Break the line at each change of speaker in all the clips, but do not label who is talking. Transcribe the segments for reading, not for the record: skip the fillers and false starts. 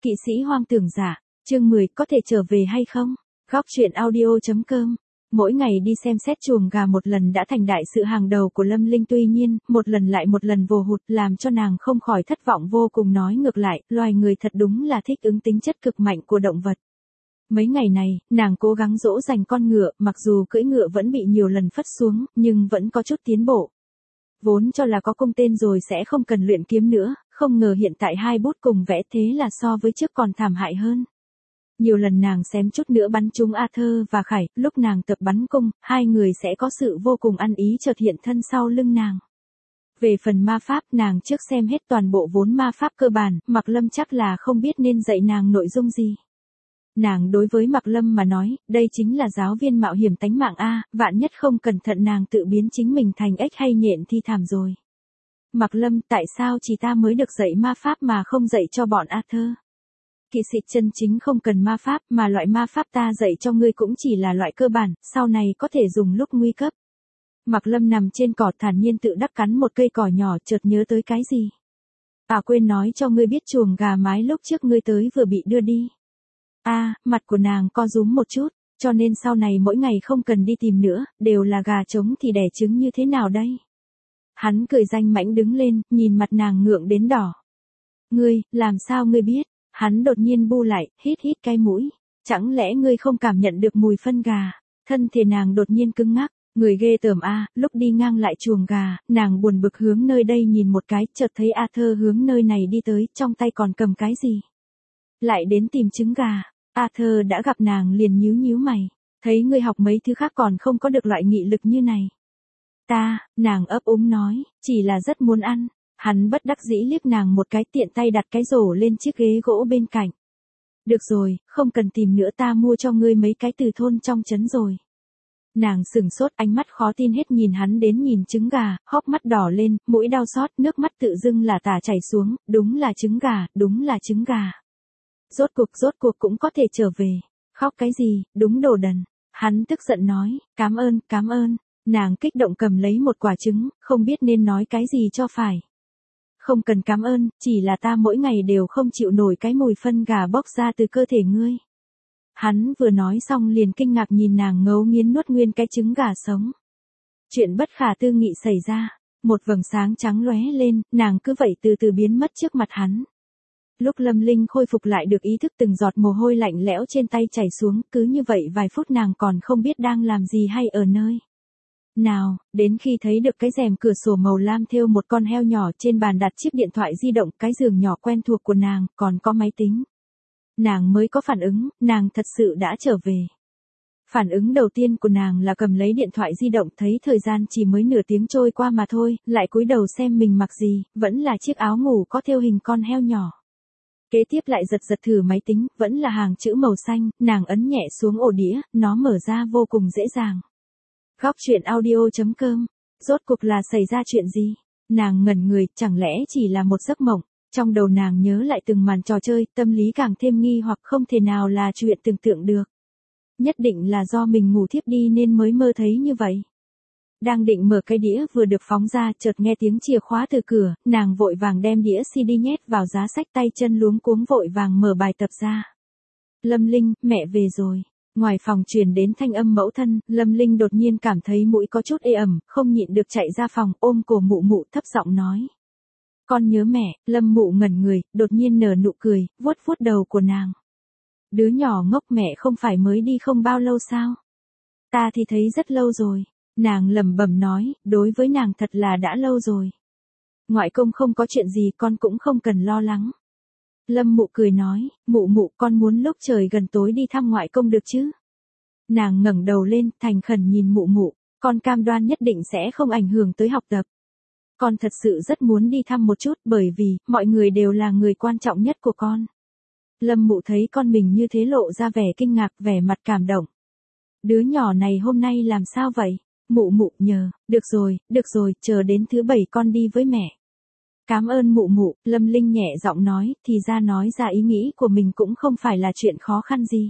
Kỵ sĩ hoang tưởng giả, chương 10 có thể trở về hay không? Góc truyện audio.com. Mỗi ngày đi xem xét chuồng gà một lần đã thành đại sự hàng đầu của Lâm Linh, tuy nhiên, một lần lại một lần vồ hụt làm cho nàng không khỏi thất vọng vô cùng. Nói ngược lại, loài người thật đúng là thích ứng tính chất cực mạnh của động vật. Mấy ngày này, nàng cố gắng dỗ dành con ngựa, mặc dù cưỡi ngựa vẫn bị nhiều lần phất xuống, nhưng vẫn có chút tiến bộ. Vốn cho là có cung tên rồi sẽ không cần luyện kiếm nữa, không ngờ hiện tại hai bút cùng vẽ thế là so với trước còn thảm hại hơn. Nhiều lần nàng xém chút nữa bắn trúng Arthur và Khải, lúc nàng tập bắn cung, hai người sẽ có sự vô cùng ăn ý chợt hiện thân sau lưng nàng. Về phần ma pháp, nàng trước xem hết toàn bộ vốn ma pháp cơ bản, Mạc Lâm chắc là không biết nên dạy nàng nội dung gì. Nàng đối với Mạc Lâm mà nói, đây chính là giáo viên mạo hiểm tánh mạng a, vạn nhất không cẩn thận nàng tự biến chính mình thành ếch hay nhện thì thảm rồi. Mạc Lâm, tại sao chỉ ta mới được dạy ma pháp mà không dạy cho bọn Arthur? Kỵ sĩ chân chính không cần ma pháp, mà loại ma pháp ta dạy cho ngươi cũng chỉ là loại cơ bản, sau này có thể dùng lúc nguy cấp. Mạc Lâm nằm trên cỏ thản nhiên tự đắc cắn một cây cỏ nhỏ, chợt nhớ tới cái gì. Quên nói cho ngươi biết chuồng gà mái lúc trước ngươi tới vừa bị đưa đi. Mặt của nàng co rúm một chút, cho nên sau này mỗi ngày không cần đi tìm nữa, đều là gà trống thì đẻ trứng như thế nào đây? Hắn cười danh mãnh đứng lên, nhìn mặt nàng ngượng đến đỏ. Ngươi, làm sao ngươi biết? Hắn đột nhiên bu lại, hít cái mũi. Chẳng lẽ ngươi không cảm nhận được mùi phân gà? Thân thể nàng đột nhiên cứng ngắc, người ghê tởm lúc đi ngang lại chuồng gà, nàng buồn bực hướng nơi đây nhìn một cái, chợt thấy Arthur hướng nơi này đi tới, trong tay còn cầm cái gì? Lại đến tìm trứng gà. Arthur đã gặp nàng liền nhíu mày. Thấy ngươi học mấy thứ khác còn không có được loại nghị lực như này. Nàng ấp úng nói, chỉ là rất muốn ăn. Hắn bất đắc dĩ liếc nàng một cái, tiện tay đặt cái rổ lên chiếc ghế gỗ bên cạnh. Được rồi, không cần tìm nữa, ta mua cho ngươi mấy cái từ thôn trong trấn rồi. Nàng sừng sốt, ánh mắt khó tin hết nhìn hắn đến nhìn trứng gà, hốc mắt đỏ lên, mũi đau xót, nước mắt tự dưng là tả chảy xuống, đúng là trứng gà, đúng là trứng gà. Rốt cuộc cũng có thể trở về. Khóc cái gì, đúng đồ đần. Hắn tức giận nói, cảm ơn. Nàng kích động cầm lấy một quả trứng, không biết nên nói cái gì cho phải. Không cần cảm ơn, chỉ là ta mỗi ngày đều không chịu nổi cái mùi phân gà bốc ra từ cơ thể ngươi. Hắn vừa nói xong liền kinh ngạc nhìn nàng ngấu nghiến nuốt nguyên cái trứng gà sống. Chuyện bất khả tư nghị xảy ra, một vầng sáng trắng lóe lên, nàng cứ vậy từ từ biến mất trước mặt hắn. Lúc Lâm Linh khôi phục lại được ý thức, từng giọt mồ hôi lạnh lẽo trên tay chảy xuống, cứ như vậy vài phút nàng còn không biết đang làm gì hay ở nơi nào, đến khi thấy được cái rèm cửa sổ màu lam thêu một con heo nhỏ, trên bàn đặt chiếc điện thoại di động, cái giường nhỏ quen thuộc của nàng, còn có máy tính. Nàng mới có phản ứng, nàng thật sự đã trở về. Phản ứng đầu tiên của nàng là cầm lấy điện thoại di động, thấy thời gian chỉ mới nửa tiếng trôi qua mà thôi, lại cúi đầu xem mình mặc gì, vẫn là chiếc áo ngủ có thêu hình con heo nhỏ. Kế tiếp lại giật thử máy tính, vẫn là hàng chữ màu xanh, nàng ấn nhẹ xuống ổ đĩa, nó mở ra vô cùng dễ dàng. Góc truyện audio.com. Rốt cuộc là xảy ra chuyện gì? Nàng ngẩn người, chẳng lẽ chỉ là một giấc mộng? Trong đầu nàng nhớ lại từng màn trò chơi, tâm lý càng thêm nghi hoặc, không thể nào là chuyện tưởng tượng được. Nhất định là do mình ngủ thiếp đi nên mới mơ thấy như vậy. Đang định mở cái đĩa vừa được phóng ra, chợt nghe tiếng chìa khóa từ cửa, nàng vội vàng đem đĩa CD nhét vào giá sách, tay chân luống cuống vội vàng mở bài tập ra. Lâm Linh, mẹ về rồi. Ngoài phòng truyền đến thanh âm mẫu thân, Lâm Linh đột nhiên cảm thấy mũi có chút ê ẩm, không nhịn được chạy ra phòng, ôm cổ mụ thấp giọng nói. Con nhớ mẹ. Lâm mụ ngẩn người, đột nhiên nở nụ cười, vuốt đầu của nàng. Đứa nhỏ ngốc, mẹ không phải mới đi không bao lâu sao? Ta thì thấy rất lâu rồi. Nàng lẩm bẩm nói, đối với nàng thật là đã lâu rồi. Ngoại công không có chuyện gì, con cũng không cần lo lắng. Lâm mụ cười nói, mụ con muốn lúc trời gần tối đi thăm ngoại công được chứ? Nàng ngẩng đầu lên, thành khẩn nhìn mụ, con cam đoan nhất định sẽ không ảnh hưởng tới học tập. Con thật sự rất muốn đi thăm một chút, bởi vì, mọi người đều là người quan trọng nhất của con. Lâm mụ thấy con mình như thế lộ ra vẻ kinh ngạc, vẻ mặt cảm động. Đứa nhỏ này hôm nay làm sao vậy? Mụ nhờ, được rồi, chờ đến thứ 7 con đi với mẹ. Cảm ơn mụ, Lâm Linh nhẹ giọng nói, thì ra nói ra ý nghĩ của mình cũng không phải là chuyện khó khăn gì.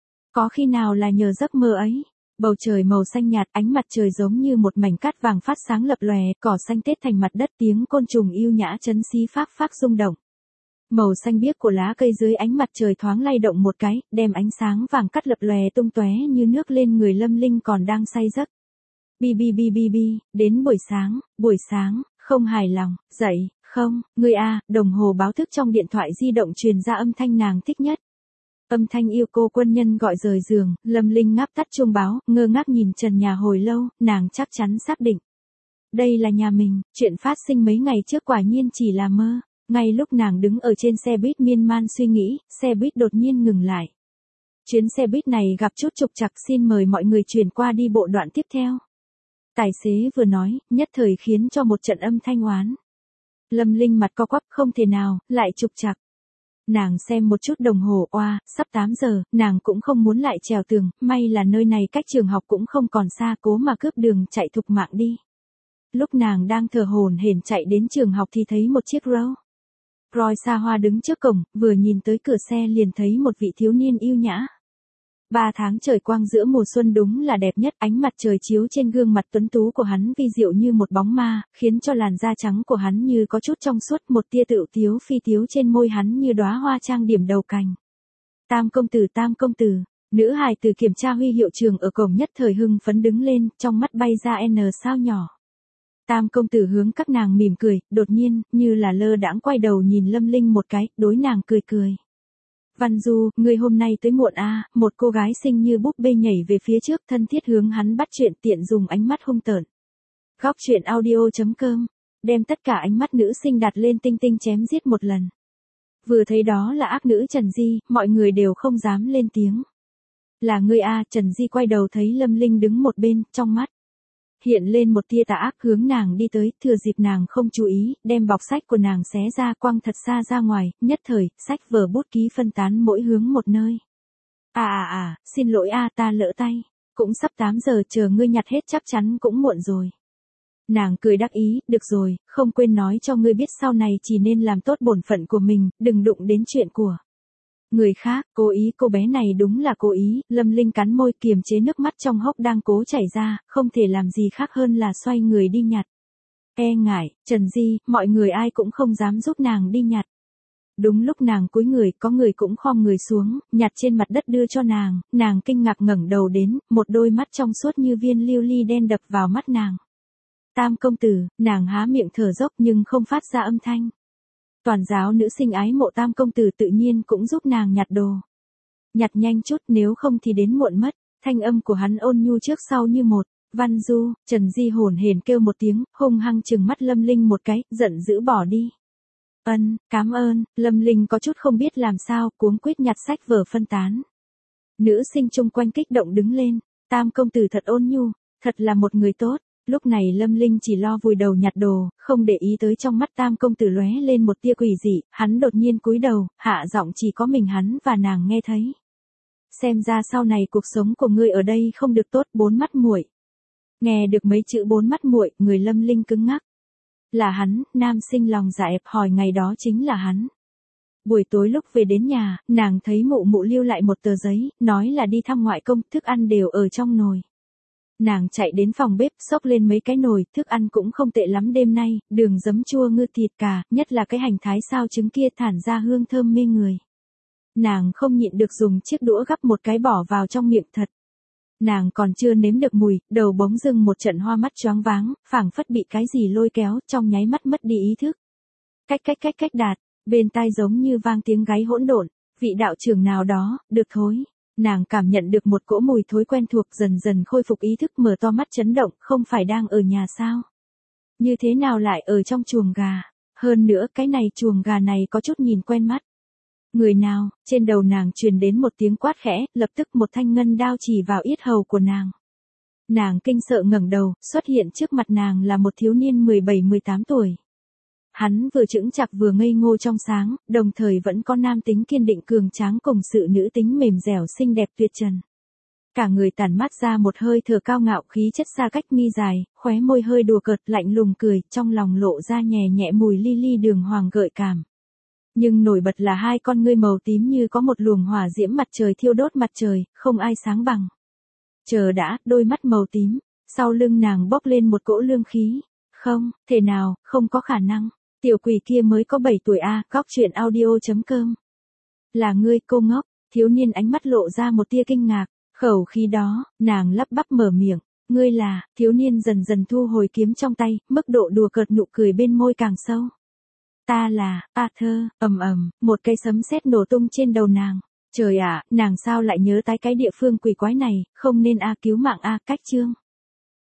Có khi nào là nhờ giấc mơ ấy. Bầu trời màu xanh nhạt, ánh mặt trời giống như một mảnh cát vàng phát sáng lập lòe, cỏ xanh tết thành mặt đất, tiếng côn trùng yêu nhã chấn xí phác rung động. Màu xanh biếc của lá cây dưới ánh mặt trời thoáng lay động một cái, đem ánh sáng vàng cắt lập lòe tung tóe như nước lên người Lâm Linh còn đang say giấc. Bi bi bi bi bi, đến buổi sáng, không hài lòng, dậy, không, ngươi a, đồng hồ báo thức trong điện thoại di động truyền ra âm thanh nàng thích nhất. Âm thanh yêu cô quân nhân gọi rời giường, Lâm Linh ngáp tắt chuông báo, ngơ ngác nhìn trần nhà hồi lâu, nàng chắc chắn xác định. Đây là nhà mình, chuyện phát sinh mấy ngày trước quả nhiên chỉ là mơ. Ngay lúc nàng đứng ở trên xe buýt miên man suy nghĩ, xe buýt đột nhiên ngừng lại. Chuyến xe buýt này gặp chút trục trặc, xin mời mọi người chuyển qua đi bộ đoạn tiếp theo. Tài xế vừa nói, nhất thời khiến cho một trận âm thanh oán. Lâm Linh mặt co quắp, không thể nào, lại trục trặc. Nàng xem một chút đồng hồ, oa, sắp 8 giờ, nàng cũng không muốn lại trèo tường, may là nơi này cách trường học cũng không còn xa, cố mà cướp đường chạy thục mạng đi. Lúc nàng đang thở hổn hển chạy đến trường học thì thấy một chiếc Rolls xa hoa đứng trước cổng, vừa nhìn tới cửa xe liền thấy một vị thiếu niên yêu nhã. 3 tháng trời quang giữa mùa xuân đúng là đẹp nhất, ánh mặt trời chiếu trên gương mặt tuấn tú của hắn vi diệu như một bóng ma, khiến cho làn da trắng của hắn như có chút trong suốt, một tia tựu tiếu phi tiếu trên môi hắn như đóa hoa trang điểm đầu cành. Tam công tử, nữ hài tử kiểm tra huy hiệu trường ở cổng nhất thời hưng phấn đứng lên, trong mắt bay ra n sao nhỏ. Tam công tử hướng các nàng mỉm cười, đột nhiên, như là lơ đãng quay đầu nhìn Lâm Linh một cái, đối nàng cười cười. Văn Du, ngươi hôm nay tới muộn a, một cô gái xinh như búp bê nhảy về phía trước, thân thiết hướng hắn bắt chuyện, tiện dùng ánh mắt hung tợn. Góc truyện audio.com, đem tất cả ánh mắt nữ sinh đặt lên tinh tinh chém giết một lần. Vừa thấy đó là ác nữ Trần Di, mọi người đều không dám lên tiếng. Là ngươi a, Trần Di quay đầu thấy Lâm Linh đứng một bên, trong mắt hiện lên một tia tà ác, hướng nàng đi tới, thừa dịp nàng không chú ý, đem bọc sách của nàng xé ra quăng thật xa ra ngoài, nhất thời, sách vở bút ký phân tán mỗi hướng một nơi. Xin lỗi a, ta lỡ tay, cũng sắp 8 giờ, chờ ngươi nhặt hết chắc chắn cũng muộn rồi. Nàng cười đắc ý, được rồi, không quên nói cho ngươi biết sau này chỉ nên làm tốt bổn phận của mình, đừng đụng đến chuyện của người khác. Cố ý, cô bé này đúng là cố ý. Lâm Linh cắn môi kiềm chế nước mắt trong hốc đang cố chảy ra, không thể làm gì khác hơn là xoay người đi nhặt. E ngại, Trần Di, mọi người ai cũng không dám giúp nàng đi nhặt. Đúng lúc nàng cúi người, có người cũng khom người xuống, nhặt trên mặt đất đưa cho nàng kinh ngạc ngẩng đầu đến, một đôi mắt trong suốt như viên lưu ly đen đập vào mắt nàng. Tam công tử, nàng há miệng thở dốc nhưng không phát ra âm thanh. Toàn giáo nữ sinh ái mộ Tam công tử tự nhiên cũng giúp nàng nhặt đồ. Nhặt nhanh chút, nếu không thì đến muộn mất. Thanh âm của hắn ôn nhu trước sau như một. Văn Du, Trần Di hồn hển kêu một tiếng, hung hăng trừng mắt Lâm Linh một cái, giận dữ bỏ đi. Cảm ơn. Lâm Linh có chút không biết làm sao, cuống quýt nhặt sách vở phân tán. Nữ sinh chung quanh kích động đứng lên. Tam công tử thật ôn nhu, thật là một người tốt. Lúc này Lâm Linh chỉ lo vùi đầu nhặt đồ, không để ý tới trong mắt Tam công tử lóe lên một tia quỷ dị, hắn đột nhiên cúi đầu, hạ giọng chỉ có mình hắn và nàng nghe thấy. Xem ra sau này cuộc sống của ngươi ở đây không được tốt, 4 mắt muội. Nghe được mấy chữ 4 mắt muội, người Lâm Linh cứng ngắc. Là hắn, nam sinh lòng dạ ẹp hỏi ngày đó chính là hắn. Buổi tối lúc về đến nhà, nàng thấy mụ mụ lưu lại một tờ giấy, nói là đi thăm ngoại công, thức ăn đều ở trong nồi. Nàng chạy đến phòng bếp, xốc lên mấy cái nồi, thức ăn cũng không tệ lắm đêm nay, đường giấm chua ngư thịt cà, nhất là cái hành thái sao trứng kia thản ra hương thơm mê người. Nàng không nhịn được dùng chiếc đũa gắp một cái bỏ vào trong miệng thật. Nàng còn chưa nếm được mùi, đầu bỗng dưng một trận hoa mắt choáng váng, phảng phất bị cái gì lôi kéo, trong nháy mắt mất đi ý thức. Cách đạt, bên tai giống như vang tiếng gáy hỗn độn, vị đạo trưởng nào đó, được thôi. Nàng cảm nhận được một cỗ mùi thối quen thuộc, dần dần khôi phục ý thức, mở to mắt chấn động, không phải đang ở nhà sao? Như thế nào lại ở trong chuồng gà? Hơn nữa cái này chuồng gà này có chút nhìn quen mắt. Người nào? Trên đầu nàng truyền đến một tiếng quát khẽ, lập tức một thanh ngân đao chỉ vào yết hầu của nàng. Nàng kinh sợ ngẩng đầu, xuất hiện trước mặt nàng là một thiếu niên 17-18 tuổi. Hắn vừa chững chạc vừa ngây ngô trong sáng, đồng thời vẫn có nam tính kiên định cường tráng cùng sự nữ tính mềm dẻo xinh đẹp tuyệt trần. Cả người tản mát ra một hơi thở cao ngạo, khí chất xa cách mi dài, khóe môi hơi đùa cợt, lạnh lùng cười, trong lòng lộ ra nhẹ nhẹ mùi li li đường hoàng gợi cảm. Nhưng nổi bật là hai con ngươi màu tím như có một luồng hỏa diễm mặt trời thiêu đốt mặt trời, không ai sáng bằng. Chờ đã, đôi mắt màu tím, sau lưng nàng bốc lên một cỗ lương khí. Không, thể nào, không có khả năng. Tiểu quỷ kia mới có 7 tuổi a, góc chuyện audio.com. Là ngươi cô ngốc, thiếu niên ánh mắt lộ ra một tia kinh ngạc, khẩu khí đó, nàng lắp bắp mở miệng, ngươi là, thiếu niên dần dần thu hồi kiếm trong tay, mức độ đùa cợt nụ cười bên môi càng sâu. Ta là, Arthur, một cây sấm sét nổ tung trên đầu nàng. Trời ạ, nàng sao lại nhớ tới cái địa phương quỷ quái này, không nên cứu mạng cách chương.